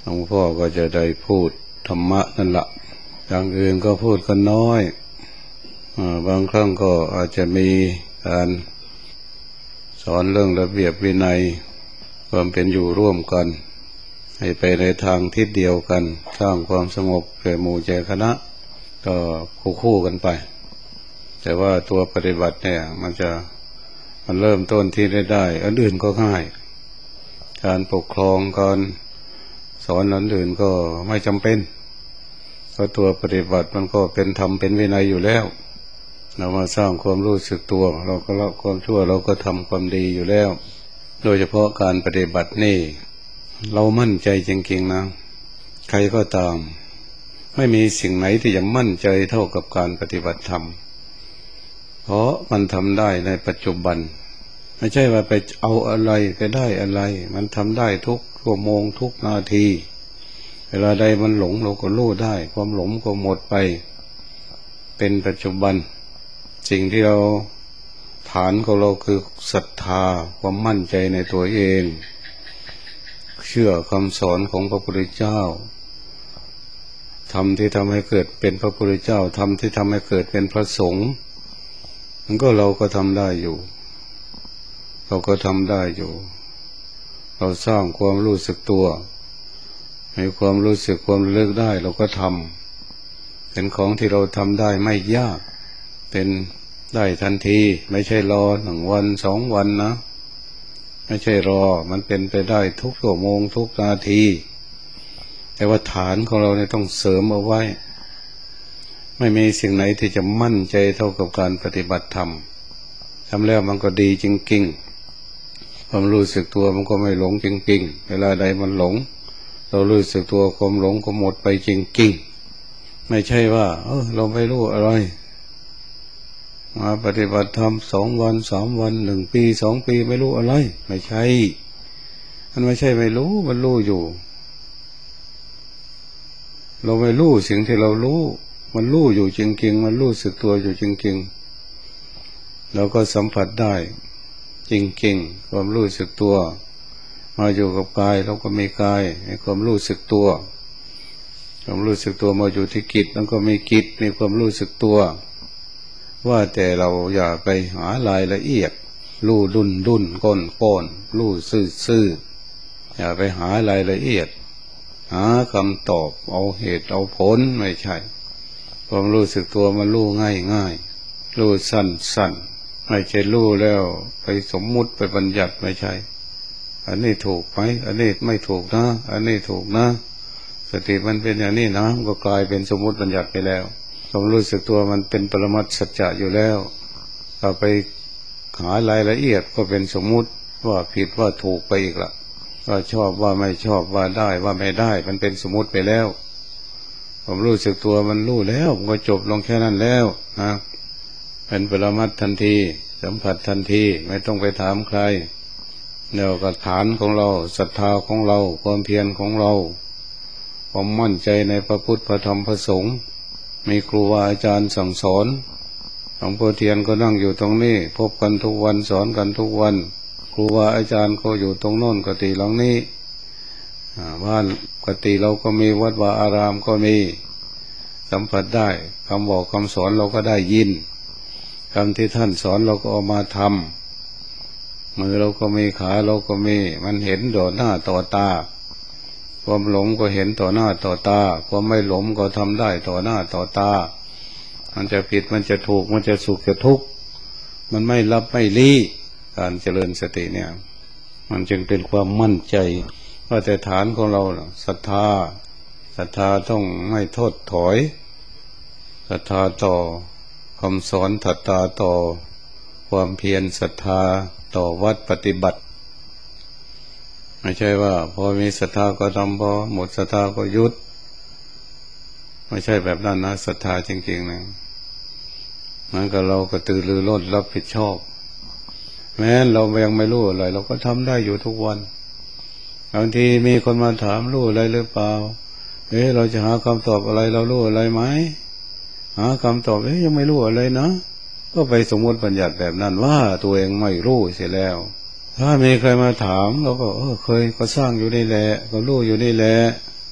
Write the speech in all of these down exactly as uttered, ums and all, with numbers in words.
ลวงพ่อก็จะได้พูดธรรมะนั่นละอย่างอื่นก็พูดกันน้อยบางครั้งก็อาจจะมีการสอนเรื่องระเบียบวินัยความเป็นอยู่ร่วมกันให้ไปในทางทิศเดียวกันสร้างความสงบแก่หมู่แก่คณะก็คู่คู่กันไปแต่ว่าตัวปฏิบัติเนี่ยมันจะมันเริ่มต้นที่ได้ได้อันอื่นก็ง่ายการปกครองการสอนอันอื่นก็ไม่จำเป็นเพราะตัวปฏิบัติมันก็เป็นธรรมเป็นวินัยอยู่แล้วเรามาสร้างความรู้สึกตัวเราก็ละความชั่วเราก็ทำความดีอยู่แล้วโดยเฉพาะการปฏิบัตินี่เรามั่นใจจริงๆนะใครก็ตามไม่มีสิ่งไหนที่จะมั่นใจเท่ากับการปฏิบัติธรรมเพราะมันทำได้ในปัจจุบันไม่ใช่ว่าไปเอาอะไรไปได้อะไรมันทำได้ทุกชั่วโมงทุกนาทีเวลาใดมันหลงเราก็รู้ได้ความหลงก็หมดไปเป็นปัจจุบันสิ่งที่เราฐานของเราคือศรัทธาความมั่นใจในตัวเองเชื่อคำสอนของพระพุทธเจ้าธรรมที่ทำให้เกิดเป็นพระพุทธเจ้าธรรมที่ทำให้เกิดเป็นพระสงฆ์มันก็เราก็ทำได้อยู่เราก็ทำได้อยู่เราสร้างความรู้สึกตัวให้ความรู้สึกความระลึกได้เราก็ทำเป็นของที่เราทำได้ไม่ยากเป็นได้ทันทีไม่ใช่รอหนึ่งวันสองวันนะไม่ใช่รอมันเป็นไปได้ทุกชั่วโมงทุกนาทีแต่ว่าฐานของเราเนี่ยต้องเสริมเอาไว้ไม่มีสิ่งไหนที่จะมั่นใจเท่ากับการปฏิบัติธรรมทำแล้วมันก็ดีจริงๆความรู้สึกตัวมันก็ไม่หลงจริงๆเวลาใดมันหลงเรารู้สึกตัวความหลงก็หมดไปจริงๆไม่ใช่ว่าเออเราไม่รู้อะไรมาปฏิบัติธรรมสองวันสามวันหนึ่งปีสองปีไม่รู้อะไรไม่ใช่มันไม่ใช่ไม่รู้มันรู้อยู่เราไม่รู้สิ่งที่เรารู้มันรู้อยู่จริงๆมันรู้สึกตัวอยู่จริงๆเราก็สัมผัสได้จริงๆความรู้สึกตัวมาอยู่กับกายเราก็มีกายให้ความรู้สึกตัวความรู้สึกตัวมาอยู่ที่จิตแล้วก็มีจิตมีความรู้สึกตัวว่าแต่เราอย่าไปหารายละเอียดรู้ดุนดุนก้นก้นรู้ซื่อซื่ออย่าไปหารายละเอียดหาคำตอบเอาเหตุเอาผลไม่ใช่ความรู้สึกตัวมันรู้ง่ายง่ายรู้สั้นสั้นไม่ใช่รู้แล้วไปสมมุติไปบัญญัติไม่ใช่อันนี้ถูกไหมอันนี้ไม่ถูกนะอันนี้ถูกนะสติมันเป็นอย่างนี้นะก็กลายเป็นสมมุติบัญญัติไปแล้วความรู้สึกตัวมันเป็นปรมัตถสัจจะอยู่แล้วถ้าไปหารายละเอียดก็เป็นสมมุติว่าผิดว่าถูกไปอีกละว่าชอบว่าไม่ชอบว่าได้ว่าไม่ได้มันเป็นสมมุติไปแล้วผมรู้สึกตัวมันรู้แล้วมันก็จบลงแค่นั้นแล้วนะเป็นปรมัตถ์ทันทีสัมผัสทันทีไม่ต้องไปถามใครเดี๋ยวกับฐานของเราศรัทธาของเราความเพียรของเราความมั่นใจในพระพุทธพระธรรมพระสงฆ์มีครูบาอาจารย์สั่งสอนหลวงพ่อเทียนก็นั่งอยู่ตรงนี้พบกันทุกวันสอนกันทุกวันครูบาอาจารย์ก็อยู่ตรงโน้นกุฏิหลังนี้บ้านกุฏิเราก็มีวัดวาอารามก็มีสัมผัสได้คำบอกคำสอนเราก็ได้ยินคำที่ท่านสอนเราก็เอามาทำมือเราก็มีขาเราก็มีมันเห็นต่อหน้าต่อตาความหลงก็เห็นต่อหน้าต่อตาความไม่หลงก็ทำได้ต่อหน้าต่อตามันจะผิดมันจะถูกมันจะสุขจะทุกข์มันไม่รับไม่ลี้การเจริญสติเนี่ยมันจึงเป็นความมั่นใจว่าแต่ฐานของเราศรัทธาศรัทธาต้องไม่ทอดถอยศรัทธาต่อคำสอนศรัทธาต่อความเพียรศรัทธาต่อวัดปฏิบัติไม่ใช่ว่าพอมีศรัทธาก็ทำพอหมดศรัทธาก็หยุดไม่ใช่แบบนั้นนะศรัทธาจริงๆนะมันก็เราก็ตื่นรือร้นรับผิดชอบแม้เรายังไม่รู้อะไรเราก็ทำได้อยู่ทุกวันบางทีมีคนมาถามรู้อะไรหรือเปล่าเอ๊ะเราจะหาคำตอบอะไรเรารู้อะไรไหมหาคำตอบเอ๊ะยังไม่รู้อะไรนะก็ไปสมมติบัญญัติแบบนั้นว่าตัวเองไม่รู้เสียแล้วถ้ามีใครมาถามเราก็เออเคยก็สร้างอยู่นี่แหละก็รู้อยู่นี่แหละ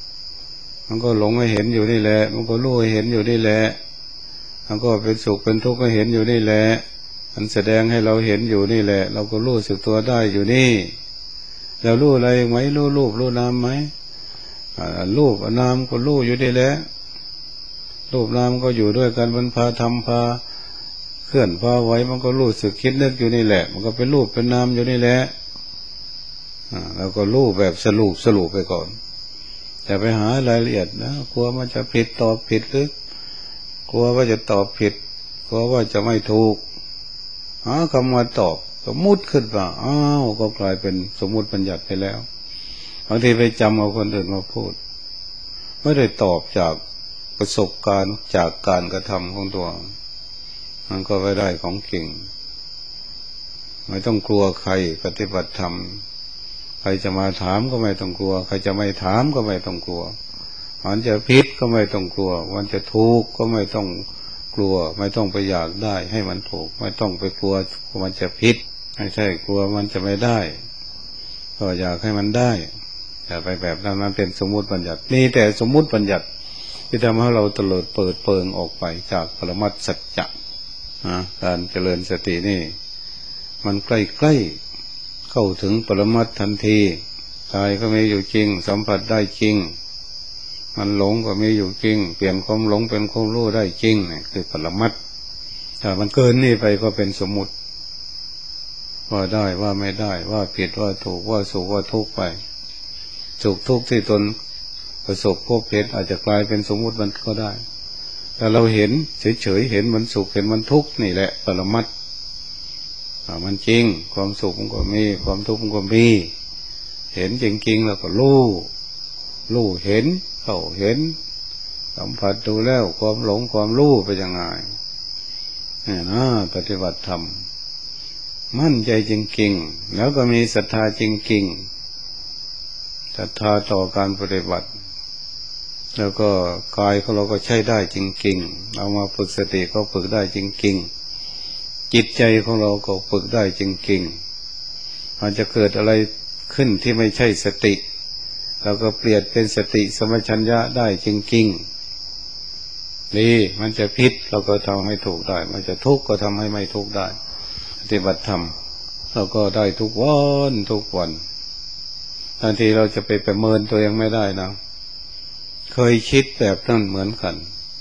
มันก็หลงให้เห็นอยู่นี่แหละมันก็รู้ให้เห็นอยู่นี่แหละมันก็เป็นสุขเป็นทุกข์ก็เห็นอยู่นี่แหละมันแสดงให้เราเห็นอยู่นี่แหละเราก็รู้สึกตัวได้อยู่นี่แล้วรู้อะไรไหมรู้รูปรู้นามไหมรูปนามก็รู้อยู่นี่แหละรูปนามก็อยู่ด้วยกันมันพาทำพาเคลื่อนพาไหวมันก็รู้สึกคิดนึกอยู่นี่แหละมันก็เป็นรูปเป็นนามอยู่นี่แหละเราก็รู้แบบสรุปสรุปไปก่อนอย่าไปหารายละเอียดนะกลัวมันจะผิดตอบผิดหรือกลัวว่าจะตอบผิดกลัวว่าจะไม่ถูกหาคำมาตอบก็มุดขึ้นมาอ้าวก็กลายเป็นสมมุติบัญญัติไปแล้วบางทีไปจำเอาคนอื่นมาพูดไม่ได้ตอบจากประสบการณ์จากการกระทำของตัวมันก็ไม่ได้ของเก่งไม่ต้องกลัวใครปฏิบัติธรรมใครจะมาถามก็ไม่ต้องกลัวใครจะไม่ถามก็ไม่ต้องกลัวมันจะผิดก็ไม่ต้องกลัวมันจะถูกก็ไม่ต้องกลัวไม่ต้องไปอยากได้ให้มันถูกไม่ต้องไปกลัวมันจะผิดไม่ใช่กลัวมันจะไม่ได้ก็อยากให้มันได้อย่าไปแบบนั้นมันเป็นสมมุติบัญญัตินี่แต่สมมุติบัญญัติที่ทำให้เราเตลิดเปิดเปิงออกไปจากปรมัตถสัจจะนะการเจริญสตินี่มันใกล้ๆเข้าถึงปรมัตถ์ทันทีกายก็มีอยู่จริงสัมผัสได้จริงมันหลงก็มีอยู่จริงเปลี่ยนความหลงเป็นความรู้ได้จริงนี่คือปรมัตถ์ถ้ามันเกินนี่ไปก็เป็นสมมุติว่าได้ว่าไม่ได้ว่าผิดว่าถูกว่าสุขว่าทุกข์ไปสุขทุกข์ที่ตนประสบพบเห็นอาจจะกลายเป็นสมมุติมันก็ได้แต่เราเห็นเฉยๆเห็นมันสุขเห็นมันทุกข์นี่แหละปรมัตถ์มันจริงความสุขมันก็มีความทุกข์มันก็มีเห็นจริงๆแล้วก็รู้รู้เห็นเข้าเห็นสัมผัสดูแล้วความหลงความรู้ไปยังไงนี่นะปฏิบัติธรรมมั่นใจจริงๆแล้วก็มีศรัทธาจริงๆศรัทธาต่อการปฏิบัติแล้วก็กายของเราก็ใช้ได้จริงๆเอามาฝึกสติก็ฝึกได้จริงๆจิตใจของเราก็ฝึกได้จริงๆมันจะเกิดอะไรขึ้นที่ไม่ใช่สติเราก็เปลี่ยนเป็นสติสมัชัญญะได้จริงๆนี่มันจะผิดเราก็ทำให้ถูกได้มันจะทุกข์ก็ทำให้ไม่ทุกข์ได้ปฏิบัติธรรมเราก็ได้ทุกวันทุกวันบางทีเราจะไปประเมินตัวเองไม่ได้นะเคยคิดแบบนั้นเหมือนกัน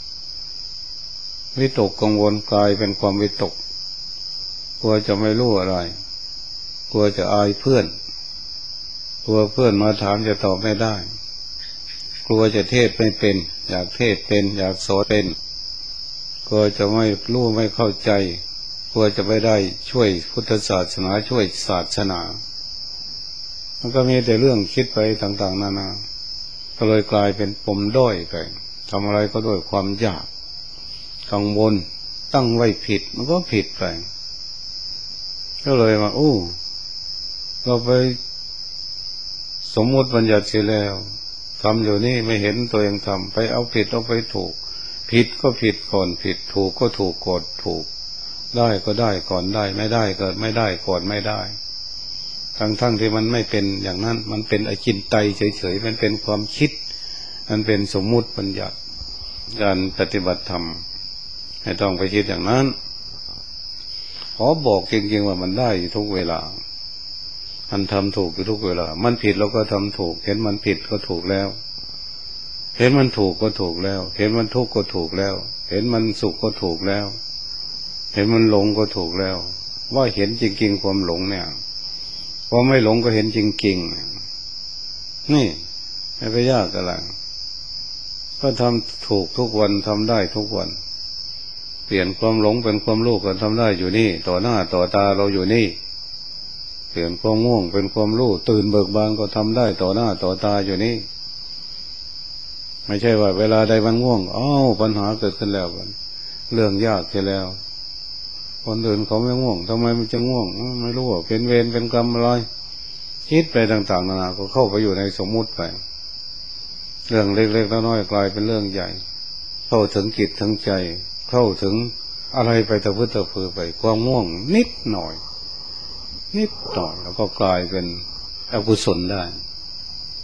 วิตกกังวลกลายเป็นความวิตกกลัวจะไม่รู้อะไรกลัวจะอายเพื่อนกลัวเพื่อนมาถามจะตอบไม่ได้กลัวจะเทศไม่เป็นอยากเทศเป็นอยากสอนเป็นกลัวจะไม่รู้ไม่เข้าใจกลัวจะไม่ได้ช่วยพุทธศาสนาช่วยศาสนามันก็มีแต่เรื่องคิดไปต่างๆนานาก็เลยกลายเป็นปมด้อยไปทำอะไรก็ด้วยความอยากกังวลตั้งไว้ผิดมันก็ผิดไปก็เลยว่าโอ้เราไปสมมติบัญญัติเสียแล้วทำอยู่นี่ไม่เห็นตัวเองทำไปเอาผิดเอาไปถูกผิดก็ผิดก่อนผิดถูกก็ถูกก่อนถูกได้ก็ได้ก่อนได้ไม่ได้ก็ไม่ได้ก่อนไม่ได้ทั้งๆที่มันไม่เป็นอย่างนั้นมันเป็นอจินไตยเฉยๆมันเป็นความคิดมันเป็นสมมุติบัญญัติการปฏิบัติธรรมให้ต้องไปคิดอย่างนั้นขอบอกจริงๆว่ามันได้ทุกเวลามันทำถูกอยู่ทุกเวลามันผิดเราก็ทำถูกเห็นมันผิดก็ถูกแล้วเห็นมันถูกก็ถูกแล้วเห็นมันทุกข์ก็ถูกแล้วเห็นมันสุขก็ถูกแล้วเห็นมันหลงก็ถูกแล้วว่าเห็นจริงๆความหลงเนี่ยพอไม่หลงก็เห็นจริงๆนี่ไม่ไปยากอะไรก็ทำถูกทุกวันทำได้ทุกวันเปลี่ยนความหลงเป็นความรู้ก็ทำได้อยู่นี่ต่อหน้าต่อตาเราอยู่นี่เปลี่ยนความง่วงเป็นความรู้ตื่นเบิกบานก็ทำได้ต่อหน้าต่อตาอยู่นี่ไม่ใช่ว่าเวลาใดมันง่วงอ้าวปัญหาเกิดขึ้นแล้วเรื่องยากเสียแล้วคนอื่นเขาไม่ง่วงทำไมมันจะง่วงไม่รู้ว่าเป็นเวรเป็นกรรมอะไรคิดไปต่างๆนานาก็เข้าไปอยู่ในสมมุติไปเรื่องเล็กๆน้อยๆกลายเป็นเรื่องใหญ่เข้าถึงจิตถึงใจเข้าถึงอะไรไปตะพื้นตะพือไปความง่วงนิดหน่อยนิดหน่อยแล้วก็กลายเป็นอกุศลได้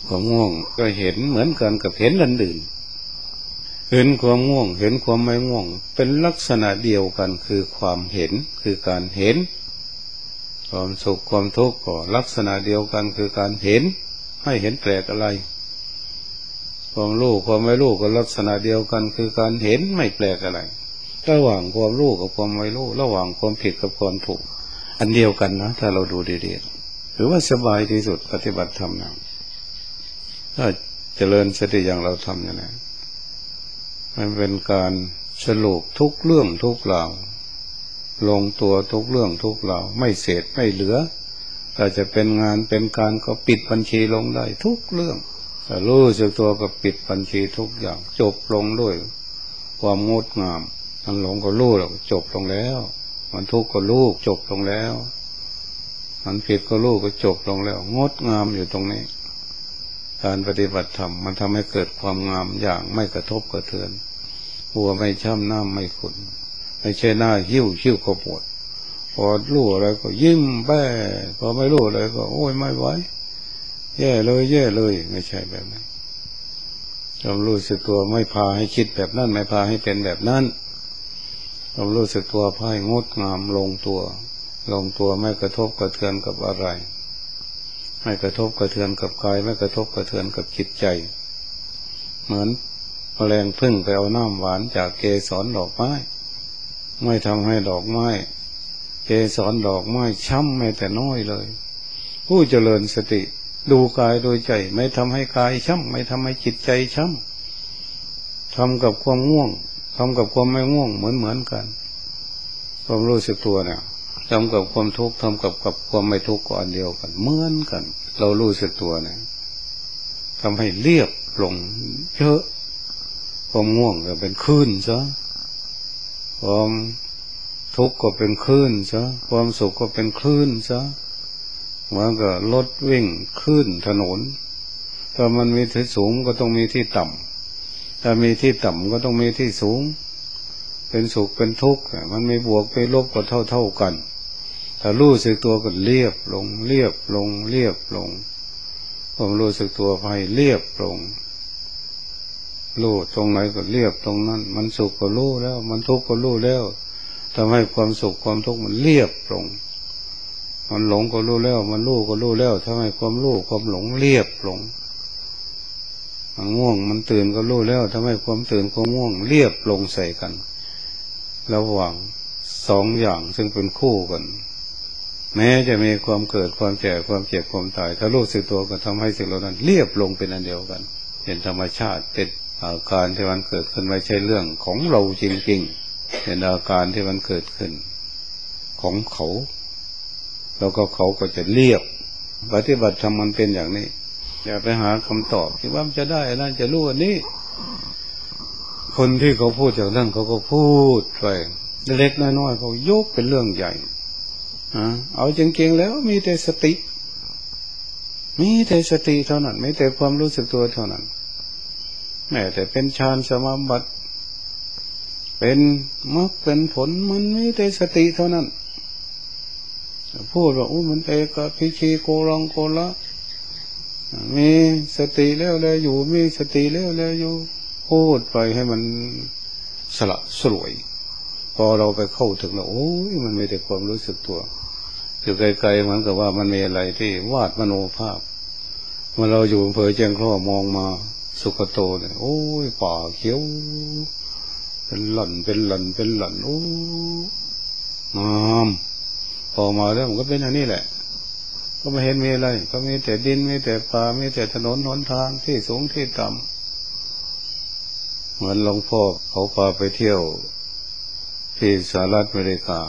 ความง่วงก็เห็นเหมือนกันกับเห็นอันอื่นเห็นความง่วงเห็นความไม่ง่วงเป็นลักษณะเดียวกันคือความเห็นคือการเห็นความสุขความทุกข์ก็ลักษณะเดียวกันคือการเห็นให้เห็นแปลกอะไรความรู้ความไม่รู้ก็ลักษณะเดียวกันคือการเห็นไม่แปลกอะไรระหว่างความรู้กับความไม่รู้ระหว่างความผิดกับความถูกอันเดียวกันนะถ้าเราดูดีๆหรือว่าสบายที่สุดปฏิบัติธรรมนะถ้าเจริญสติอย่างเราทำอย่างนี้มันเป็นการสรุปทุกเรื่องทุกราวลงตัวทุกเรื่องทุกราวไม่เศษไม่เหลือถ้าจะเป็นงานเป็นการก็ปิดบัญชีลงได้ทุกเรื่องถ้ารู้สึกตัวก็ปิดบัญชีทุกอย่างจบลงด้วยความงดงามมันหลงก็รู้แล้วจบลงแล้วมันทุกข์ก็รู้จบลงแล้วมันผิดก็รู้ก็จบลงแล้วงดงามอยู่ตรงนี้การปฏิบัติธรรมมันทำให้เกิดความงามอย่างไม่กระทบกระเทือนหัวไม่ช้ำน้ำไม่ขุ่นไม่ใช่หน้าหิ้วหิ้วก็ปวดพอรู้อะไรก็ยิ้มแป้พอไม่รู้อะไรก็โอ้ยไม่ไหวแย่เลยแย่เลยไม่ใช่แบบนั้นความรู้สึกตัวไม่พาให้คิดแบบนั้นไม่พาให้เป็นแบบนั้นความรู้สึกตัวพาให้งดงามลงตัวลงตัวไม่กระทบกระเทือนกับอะไรไม่กระทบกระเทือนกับกายไม่กระทบกระเทือนกับจิตใจเหมือนแมลงพึ่งไปเอาน้ำหวานจากเกสรดอกไม้ไม่ทำให้ดอกไม้เกสรดอกไม้ช้ำแม้แต่น้อยเลยผู้เจริญสติดูกายโดยใจไม่ทำให้กายช้ำไม่ทำให้จิตใจช้ำทำกับความง่วงทำกับความไม่ง่วงเหมือนเหมือนกันความรู้สึกตัวเนี่ยทำกับความทุกข์ทำกับกับความไม่ทุกข์ก็อันเดียวกันเหมือนกันเรารู้สึกตัวเนี่ยทำให้เรียบลงเยอะความง่วงก็เป็นคลื่นซะความทุกข์ก็เป็นคลื่นซะความสุขก็เป็นคลื่นซะเหมือนกับรถวิ่งคลื่นถนนถ้ามันมีที่สูงก็ต้องมีที่ต่ำถ้ามีที่ต่ำก็ต้องมีที่สูงเป็นสุขเป็นทุกข์มันไม่บวกไปลบก็เท่าเท่ากันถ้ารู้สึกตัวก็เรียบลงเรียบลงเรียบลงผมรู้สึกตัวไปเรียบลงรู้ตรงไหนก็เรียบตรงนั้นมันสุขก็รู้แล้วมันทุกข์ก็รู้แล้วทำให้ความสุขความทุกข์มันเรียบลงมันหลงก็รู้แล้วมันรู้ก็รู้แล้วทำให้ความรู้ความหลงเรียบลงมันง่วงมันตื่นก็รู้แล้วทำให้ความตื่นความง่วงเรียบลงใส่กันระหว่างสองอย่างซึ่งเป็นคู่กันแม้จะมีความเกิดความแก่ความเจ็บความตายถ้ารู้สึกตัวก็ทำให้สิ่งเหล่านั้นเรียบลงเป็นอันเดียวกันเป็นธรรมชาติเป็นอาการที่มันเกิดขึ้นไม่ใช่เรื่องของเราจริงๆเป็นอาการที่มันเกิดขึ้นของเขาแล้วก็เขาก็จะเรียบปฏิบัติธรรมมันเป็นอย่างนี้อย่าไปหาคำตอบที่ว่ามันจะได้นั่นจะรู้อันนี้คนที่เขาพูดอย่างนั้นเขาก็พูดไปเล็กน้อยๆเขายกเป็นเรื่องใหญ่เอาจริงๆแล้วมีแต่สติมีแต่สติเท่านั้นไม่แต่ความรู้สึกตัวเท่านั้นแม้แต่เป็นฌานสมาบัติเป็นมรรคเป็นผลมันมีแต่สติเท่านั้นพูดว่าโอ้มันเอกพิชีโกรังโกละมีสติแล้วแล้วอยู่มีสติแล้วแล้วอยู่พูดไปให้มันสละสลวยพอเราไปเข้าถึงแล้วโอ้ยมันไม่แต่ความรู้สึกตัวอยู่ไกลๆเหมือนกับว่ามันมีอะไรที่วาดมโนภาพเมื่อเราอยู่อำเภอแจ้งข้อมองมาสุขโตเนี่ยโอ้ยป่าเขียวเป็นหล่นเป็นหล่นเป็นหล่นโอ้งามพอมาแล้วมันก็เป็นอย่างนี้แหละก็ไม่เห็นมีอะไรก็มีแต่ดินมีแต่ป่ามีแต่ถนนหนทางที่สูงที่ต่ำเหมือนหลวงพ่อเขาพาไปเที่ยวที่สหรัฐอเมริกา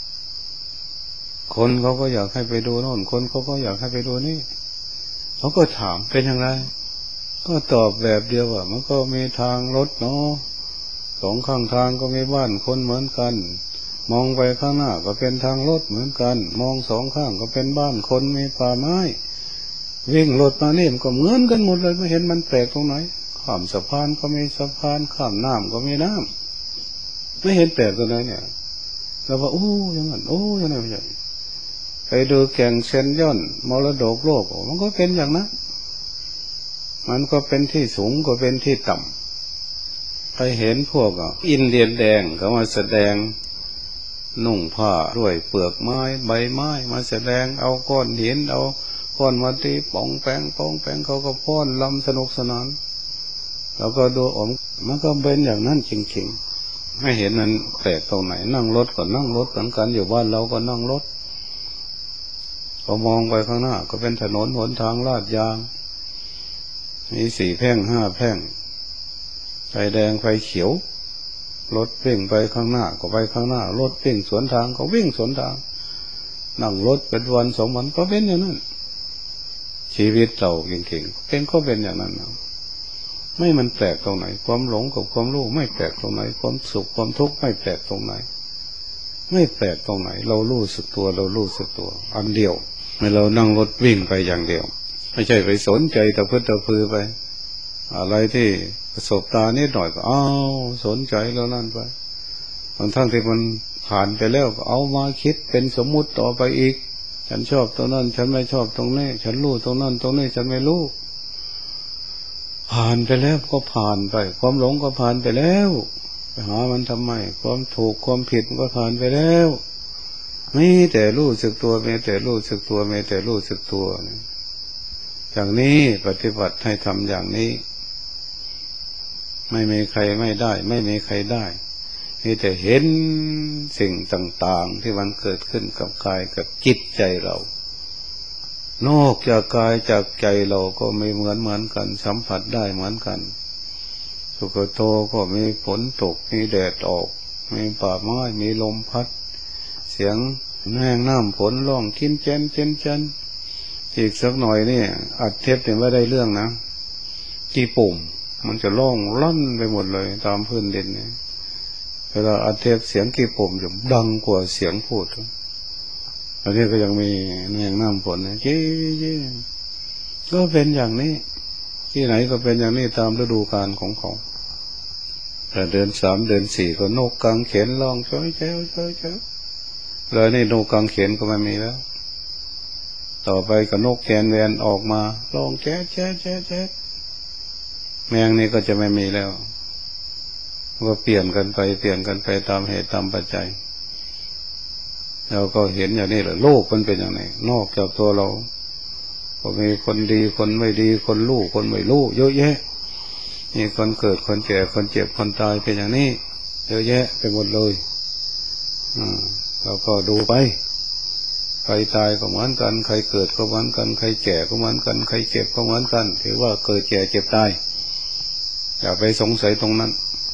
คนเขาก็อยากให้ไปดูโน่นคนเขาก็อยากให้ไปดูนี่เขาก็ถามเป็นอย่างไรก็ตอบแบบเดียวว่ามันก็มีทางรถเนาะสองข้างทางก็มีบ้านคนเหมือนกันมองไปข้างหน้าก็เป็นทางรถเหมือนกันมองสองข้างก็เป็นบ้านคนมีป่าไม้วิ่งรถมานี่มันก็เหมือนกันหมดเลยไม่เห็นมันแปลกตรงไหนข้ามสะพานก็มีสะพานข้ามน้ำก็มีน้ำไม่เห็นแปลกตรงไหนเนี่ยเราว่าโอ้ยังไงโอ้ยังไงไม่ใช่ไปดูแก่งเซนย่อนมรดกโลกมันก็เป็นอย่างนั้นมันก็เป็นที่สูงก็เป็นที่ต่ำไปเห็นพวกอินเดียนแดงเขามาแสดงนุ่งผ้าด้วยเปลือกไม้ใบไม้มาแสดงเอาก้อนหินเอาก้อนมาตีป่องแปงป่องแปงเขาก็พ้อนลำสนุกสนานแล้วก็ดูอมมันก็เป็นอย่างนั้นจริงๆไม่เห็นมันแปลกตรงไหนนั่งรถก็นั่งรถเหมือนกันอยู่บ้านเราก็นั่งรถพอมองไปข้างหน้าก็เป็นถนนหนทางลาดยางมีสี่แพร่งห้าแพร่งไฟแดงไฟเขียวรถวิ่งไปข้างหน้าก็ไปข้างหน้ารถวิ่งสวนทางก็วิ่งสวนทางนั่งรถเป็นวันสองวันก็เป็นอย่างนั้นชีวิตเราเก่งๆเป็นก็เป็นอย่างนั้นนะไม่มันแปลกตรงไหนความหลงกับความรู้ไม่แปลกตรงไหนความสุขความทุกข์ไม่แปลกตรงไหนไม่แปลกตรงไหนเรารู้สึกตัวเรารู้สึกตัวอันเดียวไม่เรานั่งรถวิ่งไปอย่างเดียวไม่ใช่ไปสนใจแต่เพื่อแต่พือไปอะไรที่ประสบตานิดหน่อยก็อ้าวสนใจแล้วนั่นไปบางทั้งที่มันผ่านไปแล้วก็เอามาคิดเป็นสมมุติต่อไปอีกฉันชอบตรงนั้นฉันไม่ชอบตรงนี้ฉันรู้ตรงนั้นตรงนี้ฉันไม่รู้ผ่านไปแล้วก็ผ่านไปความหลงก็ผ่านไปแล้วไปหามันทำไมความถูกความผิดมันก็ผ่านไปแล้วมีแต่รู้สึกตัวมีแต่รู้สึกตัวมีแต่รู้สึกตัวอย่างนี้ปฏิบัติให้ทำอย่างนี้ไม่มีใครไม่ได้ไม่มีใครได้มีแต่เห็นสิ่งต่างๆที่มันเกิดขึ้นกับกายกับจิตใจเรานอกจากกายจากใจเราก็ไม่เหมือนเหมือนกันสัมผัสได้เหมือนกันสุขโตก็มีฝนตกมีแดดออกมีป่าไม้มีลมพัดเสียงแห้งน้ำฝนร้องกินเจนเจนเจนอีกสักหน่อยนี่อัดเทปเนี่ยไม่ได้เรื่องนะกี่ปุ่มมันจะร้องลั่นไปหมดเลยตามพื้นดินเนี่ยเวลาอัดเทปเสียงกี่ปุ่มจะดังกว่าเสียงพูดอันนี้ก็ยังมีแห้งน้ำฝนนะเจ๊เจ๊ก็เป็นอย่างนี้ที่ไหนก็เป็นอย่างนี้ตามฤดูกาลของเขาแต่เดือนสามเดือนสี่ก็นกกางเขนร้องช่วยเจ้าช่วยเจ้าเลยนี่นกกางเขนก็ไม่มีแล้วต่อไปก็นกแคนแวนออกมาร้องแจ๊ะแจ๊ะแจ๊ะแจ๊ะแมงนี่ก็จะไม่มีแล้วก็เปลี่ยนกันไปเปลี่ยนกันไปตามเหตุตามปัจจัยเราก็เห็นอย่างนี้แหละโลกมันเป็นอย่างไรนอกจากตัวเราก็มีคนดีคนไม่ดีคนรู้คนไม่รู้เยอะแยะมีคนเกิดคนแก่คนเจ็บคนตายเป็นอย่างนี้เยอะแยะไปหมดเลยอืมเราก็ดูไปใครตายก็เหมือนกันใครเกิดก็เหมือนกันใครแก่ก็เหมือนกันใครเจ็บก็เหมือนกันถือว่าเกิดแก่เจ็บตายอย่าไปสงสัยตรงนั้น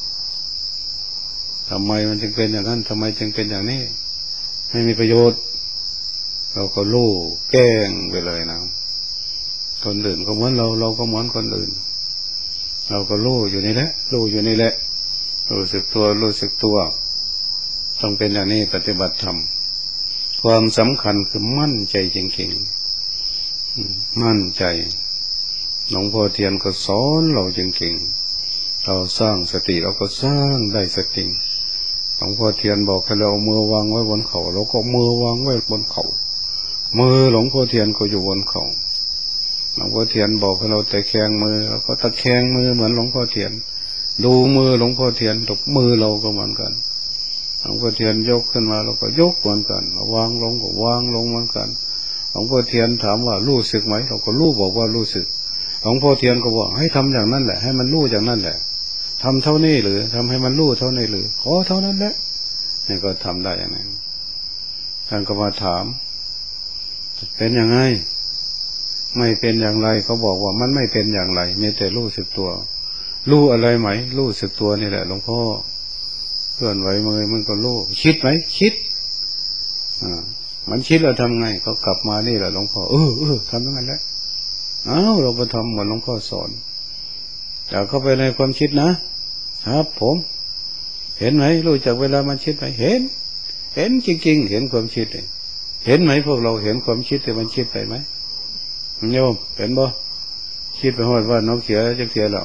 ทำไมมันจึงเป็นอย่างนั้นทำไมจึงเป็นอย่างนี้ไม่มีประโยชน์เราก็รู้แกล้งไปเลยนะคนอื่นก็เหมือนเราเราก็เหมือนคนอื่นเราก็รู้อยู่นี่แหละรู้อยู่นี่แหละรู้สึกตัวรู้สึกตัวต้องเป็นอย่างนี้ปฏิบัติธรรมความสำคัญคือมั่นใจจริงๆมั่นใจหลวงพ่อเทียนก็สอนเราจริงๆเราสร้างสติเราก็สร้างได้สติหลวงพ่อเทียนบอกให้เราเอามือวางไว้บนเขาเราก็มือวางไว้บนเขามือหลวงพ่อเทียนก็อยู่บนเขาหลวงพ่อเทียนบอกให้เราตะแคงมือเราก็ตะแคงมือเหมือนหลวงพ่อเทียนดูมือหลวงพ่อเทียนตบมือเราก็เหมือนกันหลวงพ่อเทียนยกขึ้นมาเราก็ยกเหมือนกันวางลงก็วางลงเหมือนกันหลวงพ่อเทียนถามว่ารู้สึกไหมเราก็รู้บอกว่ารู้สึกหลวงพ่อเทียนก็บอกให้ทำอย่างนั้นแหละให้มันรู้อย่างนั้นแหละทำเท่านี้หรือทำให้มันรู้เท่านี้หรือขอเท่านั้นแหละนี่ก็ทำได้อย่างนั้นท่านก็มาถามเป็นยังไงไม่เป็นอย่างไรเขาบอกว่ามันไม่เป็นอย่างไรมีแต่รู้สึกตัวรู้อะไรไหมรู้สึกตัวนี่แหละหลวงพ่อเคลื่อนไหวมือมันก็รู้คิดไหมคิดอ่ามันคิดเราทำไงก็กลับมานี่แหละหลวงพ่อเออเออทำอย่างนั้นแหละอ้าวเราก็ทำเหมือนหลวงพ่อสอนอย่าเข้าไปในความคิดนะครับผมเห็นไหมรู้จักเวลามันคิดไหมเห็นเห็นจริงๆเห็นความคิดเลยเห็นไหมพวกเราเห็นความคิดแต่มันคิดไปไหมโยมเห็นบ่คิดไปหอดว่าน้องเขียจะเขียแล้ว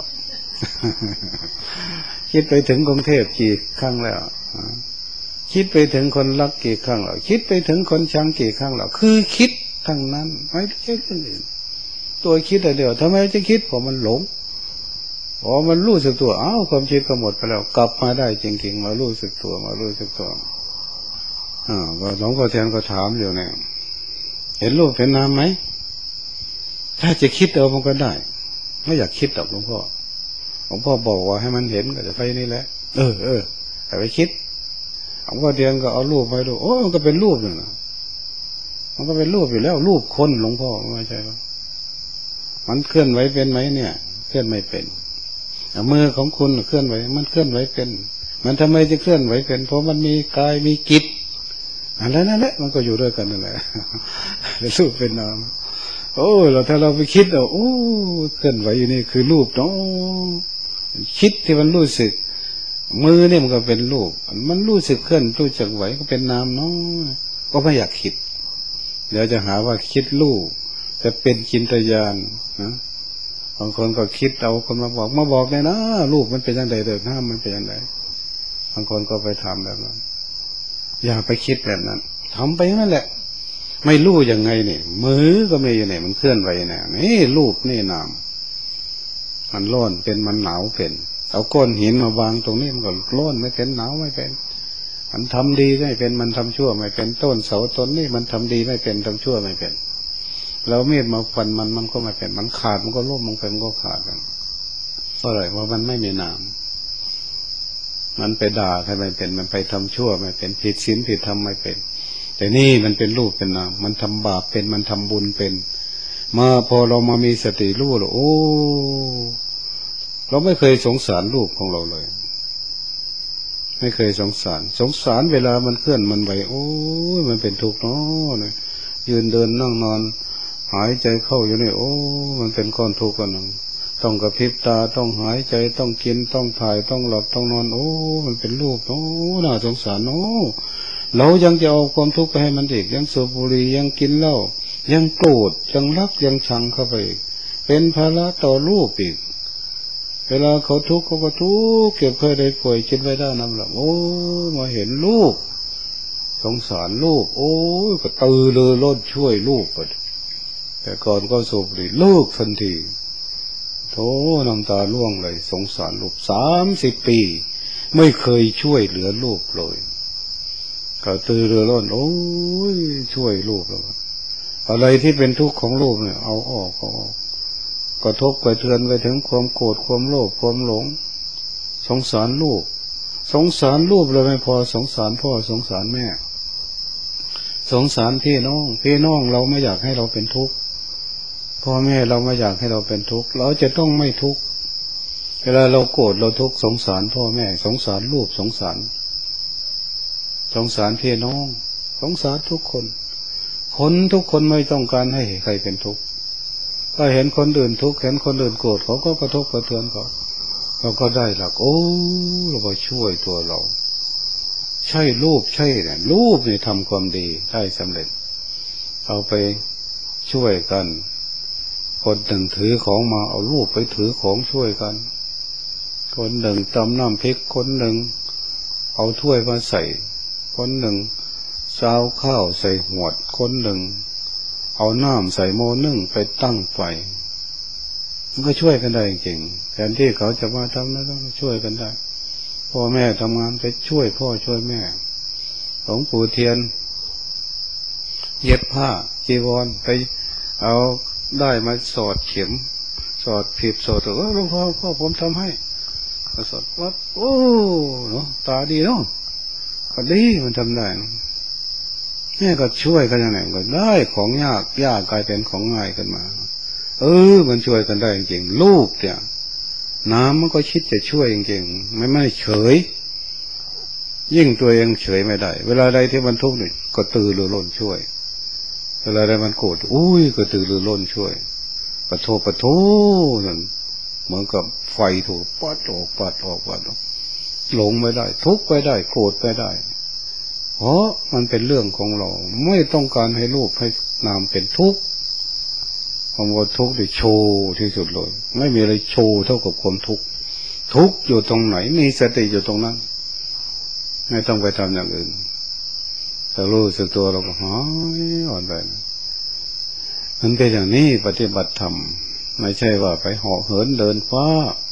คิดไปถึงกรุงเทพกี่ครั้งแล้วคิดไปถึงคนรักกี่ครั้งแล้วคิดไปถึงคนชังกี่ครั้งแล้วคือคิดทั้งนั้นไม่ใช่เรื่องอื่นตัวคิดอะไรเดียวทำไมจะคิดเพราะมันหลงพอมันรู้สึกตัวอ้าวความคิดก็หมดไปแล้วกลับมาได้จริงๆมารู้สึกตัวมารู้สึกตัวอ่าก็หลวงพ่อเทียนก็ถามอยู่เนี่ยเห็นรูปเห็นนามไหมถ้าจะคิดเอามันก็ได้ไม่อยากคิดหรอกหลวงพ่อหลวงพ่อบอกว่าให้มันเห็นก็จะไปนี่แหละเออเออแต่ไปคิดหลวงพ่อเทียนก็เอารูปไปดูโอ้มันก็เป็นรูปเลยนะมันก็เป็นรูปอยู่แล้วรูปคนหลวงพ่อไม่ใช่หรอมันเคลื่อนไหวเป็นไหมเนี่ยเคลื่อนไม่เป็นมือของคุณเคลื่อนไหวมันเคลื่อนไหวเป็นมันทำไมจะเคลื่อนไหวเป็นเพราะมันมีกายมีจิตอะไรนั่นแหละมันก็อยู่ด้วยกันนั่นแหละรูปเป็นนามโอ้เราถ้าเราไปคิดเอาโอ้เคลื่อนไหวอยู่นี่คือรูปเนาะคิดที่มันรู้สึกมือเนี่ยมันก็เป็นรูปมันรู้สึกเคลื่อนรู้จักไหวก็เป็นนามเนาะก็ไม่อยากคิดเดี๋ยวจะหาว่าคิดรูปจะเป็นจินตญาณนะบางคนก็คิดเอาคนมาบอกมาบอกเลยนะรูปมันเป็นยังไงเดินห้ามมันเป็นยังไงบางคนก็ไปทำแบบนั้นอย่าไปคิดแบบนั้นทำไปนั่นแหละไม่รู้ยังไงเนี่ยมือก็ไม่อยู่ไหนมันเคลื่อนไหวเนี่ยนี่รูปนี่นามมันร้อนเป็นมันหนาวเป็นเอาก้อนหินมาวางตรงนี้มันก็ร้อนไม่เป็นหนาวไม่เป็นมันทำดีไม่เป็นมันทำชั่วไม่เป็นต้นเสาต้นนี่มันทำดีไม่เป็นทำชั่วไม่เป็นเราเมีดมาฟันมันมันก็ไม่เป็นมันขาดมันก็ล่มมันเป็นมันก็ขาดกันเพราะอะไรเพราะมันไม่มีน้ำมันไปด่าใครไม่เป็นมันไปทำชั่วไม่เป็นผิดศีลผิดธรรมไม่เป็นแต่นี่มันเป็นรูปเป็นนามมันทำบาปเป็นมันทำบุญเป็นมาพอเรามามีสติรู้แล้วโอ้เราไม่เคยสงสารรูปของเราเลยไม่เคยสงสารสงสารเวลามันเคลื่อนมันไหวโอ้ยมันเป็นทุกข์เนาะยืนเดินนั่งนอนหายใจเข้าอยู่นี่โอ้มันเป็นก้อนทุกข์กันนึงต้องกระพริบตาต้องหายใจต้องกินต้องถ่ายต้องหลับต้องนอนโอ้มันเป็นรูปโอ้น่าสงสารโอ้เรายังจะเอาความทุกข์ไปให้มันอีกยังสูบบุหรี่ยังกินเหล้ายังโกรธยังรักยังชังเข้าไปอีกเป็นภาระต่อรูปอีกเวลาเขาทุกข์เขาก็ทุกข์เก็บเคยได้ป่วยคิดไว้ได้นำหลับโอ้มาเห็นลูกสงสารลูกโอ้ก็ตือเรือร้นช่วยลูกแต่ก่อนก็สูบบุหรี่ลูกทันทีโธ่น้ำตาร่วงเลยสงสารลูกสามสิบปีไม่เคยช่วยเหลือลูกเลยก็ตือเรือร้นโอ้ยช่วยลูกแล้วอะไรที่เป็นทุกข์ของลูกเนี่ยเอาออกเอาออกกระทบกระเทือนไปถึงความโกรธความโลภความหลงสงสารลูกสงสารลูกเลยไม่พอสงสารพ่อสงสารแม่สงสารพี่น้องพี่น้องเราไม่อยากให้เราเป็นทุกข์พ่อแม่เราไม่อยากให้เราเป็นทุกข์เราจะต้องไม่ทุกข์เวลาเราโกรธเราทุกข์สงสารพ่อแม่สงสารลูกสงสารสงสารพี่น้องสงสารทุกคนคนทุกคนไม่ต้องการให้ใครเป็นทุกข์ถ้าเห็นคนอื่นทุกข์เห็นคนอื่นโกรธเขาก็กระทบกระเทือนเขาเราก็ได้หลักโอ้เราก็ช่วยตัวเราใช่รูปใช่เนี่ยรูปนี่ทำความดีได้สำเร็จเอาไปช่วยกันคนหนึ่งถือของมาเอารูปไปถือของช่วยกันคนหนึ่งตำน้ำพริกคนหนึ่งเอาถ้วยมาใส่คนหนึ่งซาวข้าวใส่หวดคนหนึ่งเอาน้ำใส่โมนึ่งไปตั้งไฟมันก็ช่วยกันได้จริงๆแทนที่เขาจะมาทำแล้วต้องช่วยกันได้พ่อแม่ทำงานไปช่วยพ่อช่วยแม่หลวงปู่เทียนเย็บผ้าจีวรไปเอาได้มาสอดเข็มสอดผิดสอดถูกเออหลวงพ่อพ่อผมทำให้สอดว่าโอ้เนาะตาดีเนาะก็ดีมันทำได้นี่ก็ช่วยกันอย่างไรก็ได้ของยากยากกลายเป็นของง่ายขึ้นมาเออมันช่วยกันได้จริงๆลูกเนี่ยน้ำมันก็คิดจะช่วยจริงๆไม่ไม่เฉยยิ่งตัวเองเฉยไม่ได้เวลาใดที่มันทุกข์นี่ก็ตื่นรือร้นช่วยเวลาใดมันโกรธอุ้ยก็ตื่นรือร้นช่วยปะโทปะโทนั่นเหมือนกับไฟถูกปัดออกปัดออกปัดออกหลงไม่ได้ทุกข์ไม่ได้โกรธไม่ได้เพราะมันเป็นเรื่องของเราไม่ต้องการให้รูปให้นามเป็นทุกข์ความว่าทุกข์ได้โชว์ที่สุดเลยไม่มีอะไรโชว์เท่ากับความทุกข์ทุกข์อยู่ตรงไหนมีสติอยู่ตรงนั้นไม่ต้องไปทำอย่างอื่นแต่รู้สึกตัวเราก็หายอ่อนไปมันเป็นอย่างนี้ปฏิบัติธรรมไม่ใช่ว่าไปเหาะเหินเดินฟ้า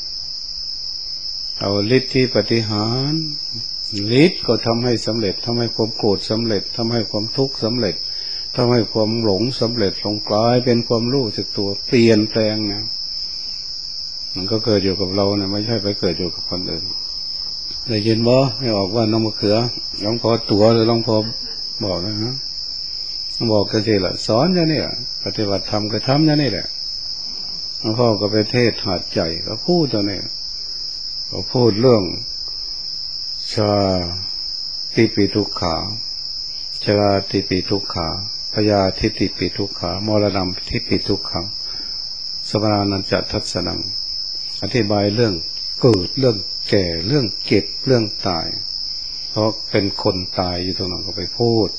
เอาฤทธิ์ที่ปฏิหารฤทธิ์ก็ทำให้สำเร็จทำให้ความโกรธสำเร็จทำให้ความทุกข์สำเร็จทำให้ความหลงสำเร็จลงกลายเป็นความรู้สึกตัวเปลี่ยนแปลงนะมันก็เกิดอยู่กับเราเนี่ยไม่ใช่ไปเกิดอยู่กับคนอื่นได้ยินบ่ไม่ออกว่าน้องมะเขือหลวงพ่อตัวหรือหลวงพ่อบอกนะฮะบอกกันสิล่ะสอนอย่างนี้ปฏิบัติธรรมก็ทำอย่างนี้แหละหลวงพ่อก็ไปเทศหาดใจก็พูดตัวนี้ก็พูดเรื่องชาติปิทุกขาชราติปิทุกขาพยาทิติปิทุกขามรณะทิปิทุกขังสมรานันจะทัศนังอธิบายเรื่องเกิดเรื่องแก่เรื่องเก็บเรื่องตายเพราะเป็นคนตายอยู่ตรงนั้นก็ไปพูด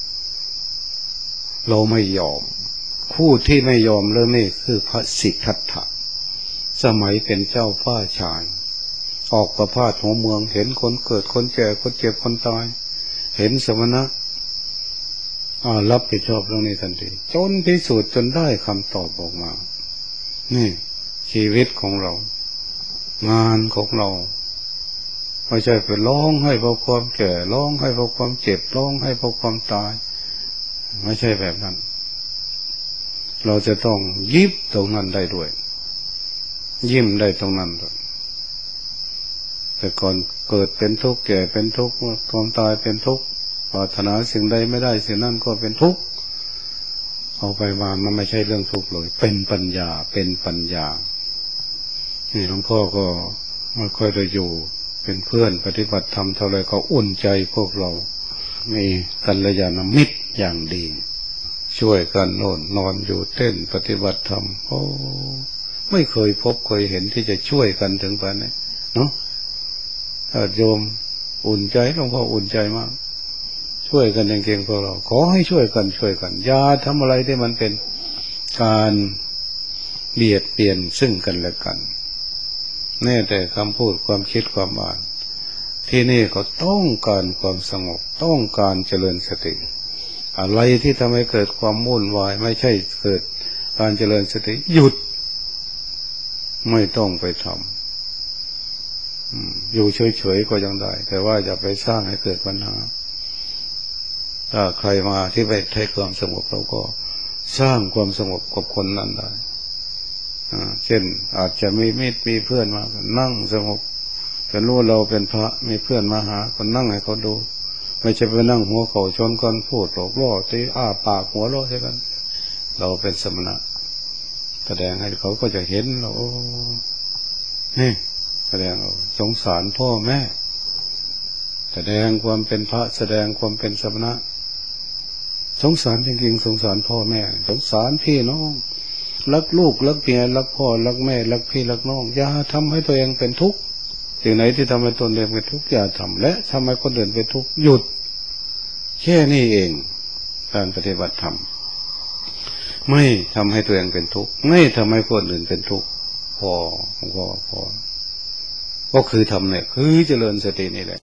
เราไม่ยอมคู่ที่ไม่ยอมเรื่องนี้คือพระสิทธัตถะสมัยเป็นเจ้าฟ้าชายออกประพาสหัวเมืองเห็นคนเกิดคนแก่คนเจ็บคนตายเห็นสมณะอ่ารับผิดชอบเรื่องนี้ทันทีจนพิสูจน์จนได้คำตอบออกมานี่ชีวิตของเรางานของเราไม่ใช่ไปร้องให้เพราะความแก่ร้องให้เพราะความเจ็บร้องให้เพราะความตายไม่ใช่แบบนั้นเราจะต้องยิ้มตรงนั้นได้ด้วยยิ้มได้ตรงนั้นด้วยแต่ก่อนเกิดเป็นทุกข์แก่เป็นทุกข์ความตายเป็นทุกข์ปรารถนาสิ่งใดไม่ได้สิ่งนั้นก็เป็นทุกข์เอาไปมามันไม่ใช่เรื่องทุกข์เลยเป็นปัญญาเป็นปัญญานี่หลวงพ่อก็ไม่ค่อยได้อยู่เป็นเพื่อนปฏิบัติธรรมเท่าไรก็อุ่นใจพวกเรามีกัลยาณมิตรอย่างดีช่วยกันโน่นนอนอยู่เต้นปฏิบัติธรรมโอ้ไม่เคยพบเคยเห็นที่จะช่วยกันถึงปานนี้เนาะโยมอุ่นใจหลวงพ่ออุ่นใจมากช่วยกันจริงๆพวกเราขอให้ช่วยกันช่วยกันอย่าทำอะไรที่มันเป็นการเบียดเบียนซึ่งกันและกันแน่แต่คำพูดความคิดความอ่านที่นี่เขาต้องการความสงบต้องการเจริญสติอะไรที่ทำให้เกิดความวุ่นวายไม่ใช่เกิดการเจริญสติหยุดไม่ต้องไปทำอยู่เฉยๆก็ยังได้แต่ว่าอย่าไปสร้างให้เกิดปัญหาถ้าใครมาที่ไปให้ความสงบเราก็สร้างความสงบกับคนนั้นได้เช่นอาจจะมีมิตรมีเพื่อนมาก็นั่งสงบแต่รู้เราเป็นพระมีเพื่อนมาหาก็นั่งให้เขาดูไม่ใช่ไปนั่งหัวเข่าชนกันพูดหลอกล่อตีอ้าปากหัวเราะใช่กันเราเป็นสมณะแสดงให้เขาก็จะเห็นเราโอ้นี่แสดงเอาสงสารพ่อแม่แสดงความเป็นพระแสดงความเป็นสมณะสงสารจริงๆสงสารพ่อแม่สงสารพี่น้องรักลูกรักเมียรักพ่อรักแม่รักพี่รักน้องอย่าทำให้ตัวเองเป็นทุกข์สิ่งไหนที่ทำให้ตนเองเป็นทุกข์อย่าทำและทำให้คนอื่นเป็นทุกข์หยุดแค่นี้เองการปฏิบัติธรรมไม่ทำให้ตัวเองเป็นทุกข์ไม่ทำให้คนอื่นเป็นทุกข์พอพอพอก็คือทำเนี่ยคือเจริญสตินี่แหละ